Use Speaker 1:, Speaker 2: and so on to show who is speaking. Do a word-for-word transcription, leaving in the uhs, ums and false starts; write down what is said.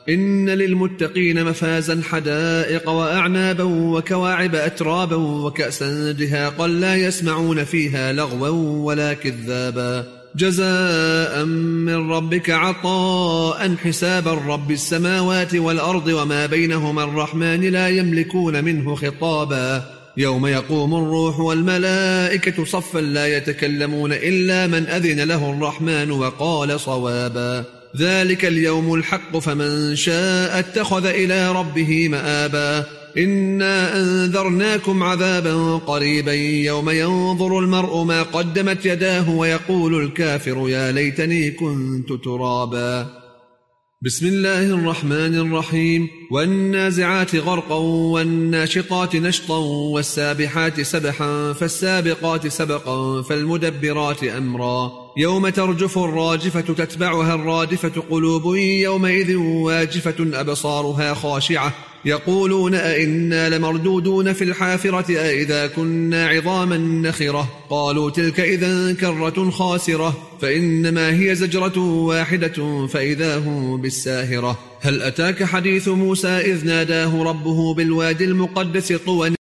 Speaker 1: إن للمتقين مفازا حدائق وأعنابا وكواعب أترابا وكأسا دهاقا لا يسمعون فيها لغوا ولا كذابا جزاء من ربك عطاء حسابا رب السماوات والأرض وما بينهما الرحمن لا يملكون منه خطابا يوم يقوم الروح والملائكة صفا لا يتكلمون إلا من أذن له الرحمن وقال صوابا ذلك اليوم الحق فمن شاء اتخذ إلى ربه مآبا إنا أنذرناكم عذابا قريبا يوم ينظر المرء ما قدمت يداه ويقول الكافر يا ليتني كنت ترابا بسم الله الرحمن الرحيم والنازعات غرقا والناشطات نشطا والسابحات سبحا فالسابقات سبقا فالمدبرات أمرا يوم ترجف الراجفة تتبعها الرادفة قلوب يومئذ واجفة أبصارها خاشعة يقولون أئنا لمردودون في الحافرة أئذا كنا عظاما نخرة قالوا تلك إذا كرة خاسرة فإنما هي زجرة واحدة فإذا هم بالساهرة هل أتاك حديث موسى إذ ناداه ربه بالوادي المقدس طوى